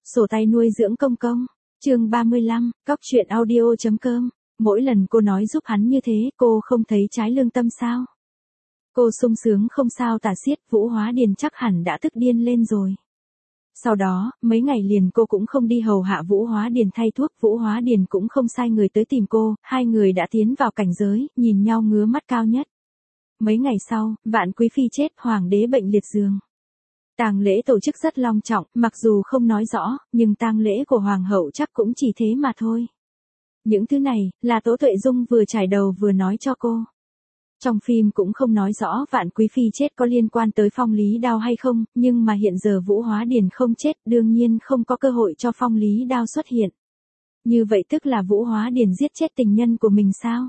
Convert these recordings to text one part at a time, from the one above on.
Sổ tay nuôi dưỡng công công. Chương 35, Cóc truyện audio.com. Mỗi lần cô nói giúp hắn như thế, cô không thấy trái lương tâm sao? Cô sung sướng không sao tả xiết, Vũ Hóa Điền chắc hẳn đã tức điên lên rồi. Sau đó, mấy ngày liền cô cũng không đi hầu hạ Vũ Hóa Điền thay thuốc, Vũ Hóa Điền cũng không sai người tới tìm cô, hai người đã tiến vào cảnh giới, nhìn nhau ngứa mắt cao nhất. Mấy ngày sau, Vạn Quý Phi chết, hoàng đế bệnh liệt giường. Tang lễ tổ chức rất long trọng, mặc dù không nói rõ, nhưng tang lễ của hoàng hậu chắc cũng chỉ thế mà thôi. Những thứ này, là Tố Tuệ Dung vừa trải đầu vừa nói cho cô. Trong phim cũng không nói rõ Vạn Quý Phi chết có liên quan tới Phong Lý Đao hay không, nhưng mà hiện giờ Vũ Hóa Điền không chết, đương nhiên không có cơ hội cho Phong Lý Đao xuất hiện. Như vậy tức là Vũ Hóa Điền giết chết tình nhân của mình sao?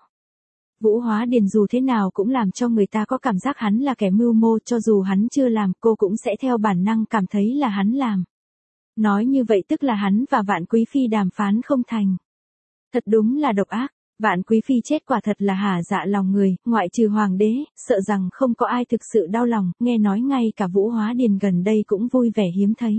Vũ Hóa Điền dù thế nào cũng làm cho người ta có cảm giác hắn là kẻ mưu mô, cho dù hắn chưa làm, cô cũng sẽ theo bản năng cảm thấy là hắn làm. Nói như vậy tức là hắn và Vạn Quý Phi đàm phán không thành. Thật đúng là độc ác, Vạn Quý Phi chết quả thật là hả dạ lòng người, ngoại trừ hoàng đế, sợ rằng không có ai thực sự đau lòng, nghe nói ngay cả Vũ Hóa Điền gần đây cũng vui vẻ hiếm thấy.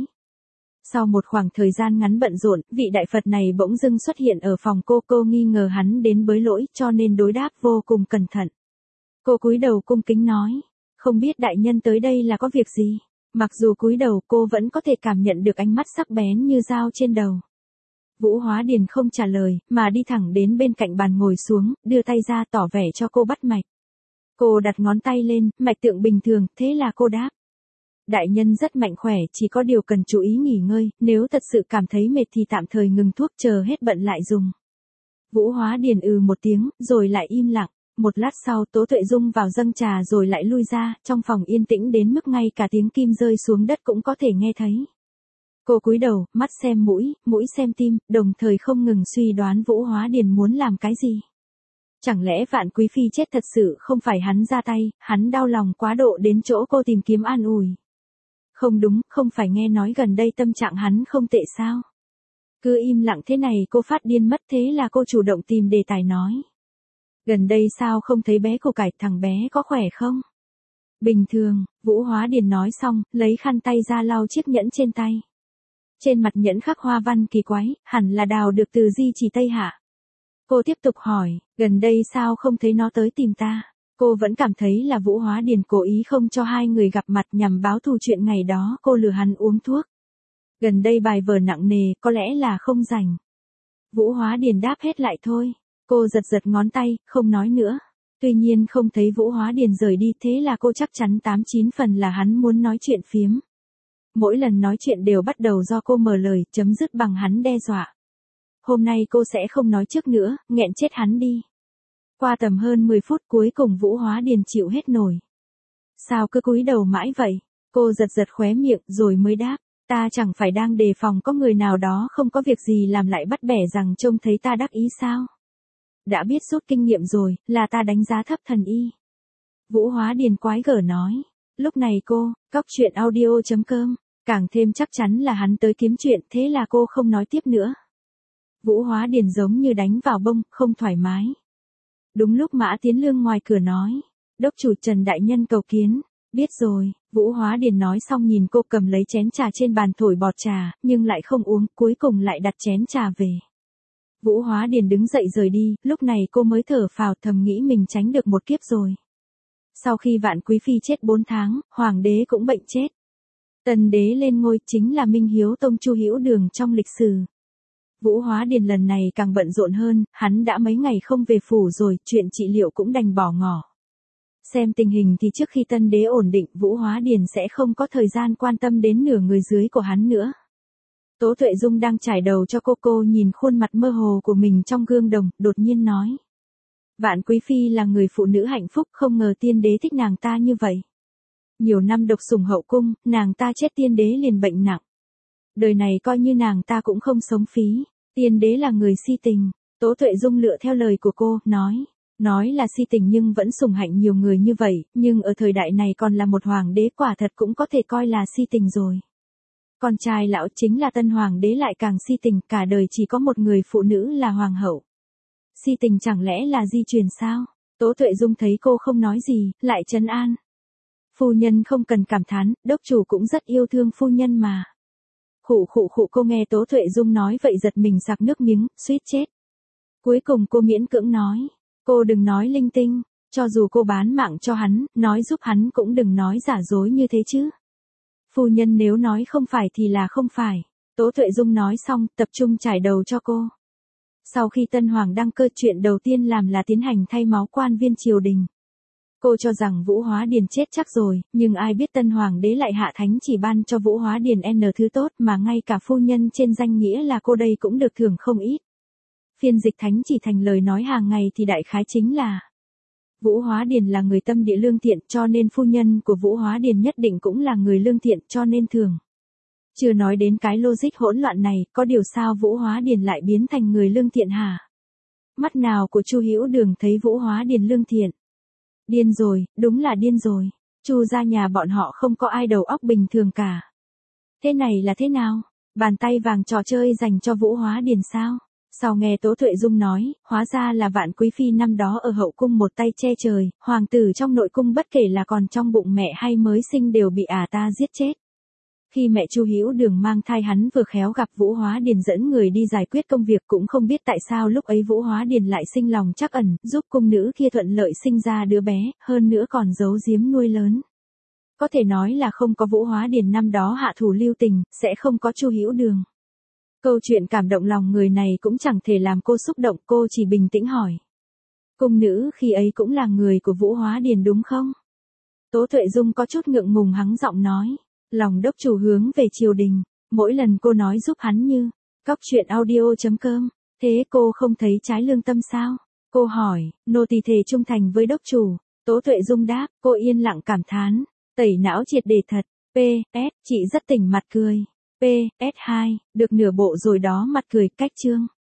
Sau một khoảng thời gian ngắn bận rộn, vị đại Phật này bỗng dưng xuất hiện ở phòng cô nghi ngờ hắn đến bới lỗi, cho nên đối đáp vô cùng cẩn thận. Cô cúi đầu cung kính nói, không biết đại nhân tới đây là có việc gì. Mặc dù cúi đầu cô vẫn có thể cảm nhận được ánh mắt sắc bén như dao trên đầu. Vũ Hóa Điền không trả lời, mà đi thẳng đến bên cạnh bàn ngồi xuống, đưa tay ra tỏ vẻ cho cô bắt mạch. Cô đặt ngón tay lên, mạch tượng bình thường, thế là cô đáp. Đại nhân rất mạnh khỏe, chỉ có điều cần chú ý nghỉ ngơi, nếu thật sự cảm thấy mệt thì tạm thời ngừng thuốc, chờ hết bận lại dùng. Vũ Hóa Điền một tiếng, rồi lại im lặng. Một lát sau Tố Tuệ Dung vào dâng trà rồi lại lui ra, trong phòng yên tĩnh đến mức ngay cả tiếng kim rơi xuống đất cũng có thể nghe thấy. Cô cúi đầu, mắt xem mũi, mũi xem tim, đồng thời không ngừng suy đoán Vũ Hóa Điền muốn làm cái gì. Chẳng lẽ Vạn Quý Phi chết thật sự không phải hắn ra tay, hắn đau lòng quá độ đến chỗ cô tìm kiếm an ủi. Không đúng, không phải nghe nói gần đây tâm trạng hắn không tệ sao? Cứ im lặng thế này cô phát điên mất, thế là cô chủ động tìm đề tài nói. Gần đây sao không thấy bé Củ Cải, thằng bé có khỏe không? Bình thường, Vũ Hóa Điền nói xong, lấy khăn tay ra lau chiếc nhẫn trên tay. Trên mặt nhẫn khắc hoa văn kỳ quái, hẳn là đào được từ di chỉ Tây Hạ. Cô tiếp tục hỏi, gần đây sao không thấy nó tới tìm ta? Cô vẫn cảm thấy là Vũ Hóa Điền cố ý không cho hai người gặp mặt nhằm báo thù chuyện ngày đó cô lừa hắn uống thuốc. Gần đây bài vở nặng nề, có lẽ là không rảnh. Vũ Hóa Điền đáp hết lại thôi. Cô giật ngón tay, không nói nữa. Tuy nhiên không thấy Vũ Hóa Điền rời đi, thế là cô chắc chắn 89 phần là hắn muốn nói chuyện phiếm. Mỗi lần nói chuyện đều bắt đầu do cô mở lời, chấm dứt bằng hắn đe dọa. Hôm nay cô sẽ không nói trước nữa, nghẹn chết hắn đi. Qua tầm hơn 10 phút cuối cùng Vũ Hóa Điền chịu hết nổi. Sao cứ cúi đầu mãi vậy? Cô giật khóe miệng rồi mới đáp. Ta chẳng phải đang đề phòng có người nào đó không có việc gì làm lại bắt bẻ rằng trông thấy ta đắc ý sao? Đã biết rút kinh nghiệm rồi, là ta đánh giá thấp thần y. Vũ Hóa Điền quái gở nói. Lúc này cô, Cóc truyện audio.com, càng thêm chắc chắn là hắn tới kiếm chuyện, thế là cô không nói tiếp nữa. Vũ Hóa Điền giống như đánh vào bông, không thoải mái. Đúng lúc Mã Tiến Lương ngoài cửa nói. Đốc chủ Trần đại nhân cầu kiến. Biết rồi, Vũ Hóa Điền nói xong nhìn cô cầm lấy chén trà trên bàn thổi bọt trà, nhưng lại không uống, cuối cùng lại đặt chén trà về. Vũ Hóa Điền đứng dậy rời đi, lúc này cô mới thở phào, thầm nghĩ mình tránh được một kiếp rồi. Sau khi Vạn Quý Phi chết 4 tháng, hoàng đế cũng bệnh chết. Tần đế lên ngôi chính là Minh Hiếu Tông Chu Hữu Đường trong lịch sử. Vũ Hóa Điền lần này càng bận rộn hơn, hắn đã mấy ngày không về phủ rồi, chuyện trị liệu cũng đành bỏ ngỏ. Xem tình hình thì trước khi tân đế ổn định, Vũ Hóa Điền sẽ không có thời gian quan tâm đến nửa người dưới của hắn nữa. Tố Tuệ Dung đang trải đầu cho cô nhìn khuôn mặt mơ hồ của mình trong gương đồng, đột nhiên nói. Vạn Quý Phi là người phụ nữ hạnh phúc, không ngờ tiên đế thích nàng ta như vậy. Nhiều năm độc sủng hậu cung, nàng ta chết tiên đế liền bệnh nặng. Đời này coi như nàng ta cũng không sống phí, tiên đế là người si tình. Tố Tuệ Dung lựa theo lời của cô, nói là si tình nhưng vẫn sủng hạnh nhiều người như vậy, nhưng ở thời đại này còn là một hoàng đế quả thật cũng có thể coi là si tình rồi. Con trai lão chính là tân hoàng đế lại càng si tình, cả đời chỉ có một người phụ nữ là hoàng hậu. Si tình chẳng lẽ là di truyền sao? Tố Tuệ Dung thấy cô không nói gì, lại trấn an. Phu nhân không cần cảm thán, đốc chủ cũng rất yêu thương phu nhân mà. Khụ khụ khụ, cô nghe Tố Tuệ Dung nói vậy giật mình sặc nước miếng, suýt chết. Cuối cùng cô miễn cưỡng nói, cô đừng nói linh tinh, cho dù cô bán mạng cho hắn, nói giúp hắn cũng đừng nói giả dối như thế chứ. Phu nhân nếu nói không phải thì là không phải. Tố Tuệ Dung nói xong, tập trung trải đầu cho cô. Sau khi Tân Hoàng đăng cơ, chuyện đầu tiên làm là tiến hành thay máu quan viên triều đình. Cô cho rằng Vũ Hóa Điền chết chắc rồi, nhưng ai biết Tân Hoàng đế lại hạ thánh chỉ ban cho Vũ Hóa Điền N thứ tốt mà ngay cả phu nhân trên danh nghĩa là cô đây cũng được thưởng không ít. Phiên dịch thánh chỉ thành lời nói hàng ngày thì đại khái chính là Vũ Hóa Điền là người tâm địa lương thiện cho nên phu nhân của Vũ Hóa Điền nhất định cũng là người lương thiện cho nên thưởng. Chưa nói đến cái logic hỗn loạn này, có điều sao Vũ Hóa Điền lại biến thành người lương thiện hả? Mắt nào của Chu Hữu Đường thấy Vũ Hóa Điền lương thiện? Điên rồi, đúng là điên rồi. Chu gia nhà bọn họ không có ai đầu óc bình thường cả. Thế này là thế nào? Bàn tay vàng trò chơi dành cho Vũ Hóa Điền sao? Sau nghe Tố Tuệ Dung nói, hóa ra là Vạn Quý Phi năm đó ở hậu cung một tay che trời, hoàng tử trong nội cung bất kể là còn trong bụng mẹ hay mới sinh đều bị ta giết chết. Khi mẹ Chu Hữu Đường mang thai hắn vừa khéo gặp Vũ Hóa Điền dẫn người đi giải quyết công việc, cũng không biết tại sao lúc ấy Vũ Hóa Điền lại sinh lòng trắc ẩn, giúp cung nữ kia thuận lợi sinh ra đứa bé, hơn nữa còn giấu giếm nuôi lớn. Có thể nói là không có Vũ Hóa Điền năm đó hạ thủ lưu tình, sẽ không có Chu Hữu Đường. Câu chuyện cảm động lòng người này cũng chẳng thể làm cô xúc động, cô chỉ bình tĩnh hỏi. Cung nữ khi ấy cũng là người của Vũ Hóa Điền đúng không? Tố Tuệ Dung có chút ngượng ngùng hắng giọng nói. Lòng đốc chủ hướng về triều đình, mỗi lần cô nói giúp hắn như, cóc truyện audio.com, thế cô không thấy trái lương tâm sao? Cô hỏi, nô tỳ thề trung thành với đốc chủ. Tố Tuệ Dung đáp, cô yên lặng cảm thán, tẩy não triệt để thật. P.S. Chị rất tỉnh mặt cười. P.S. 2, được nửa bộ rồi đó, mặt cười cách chương.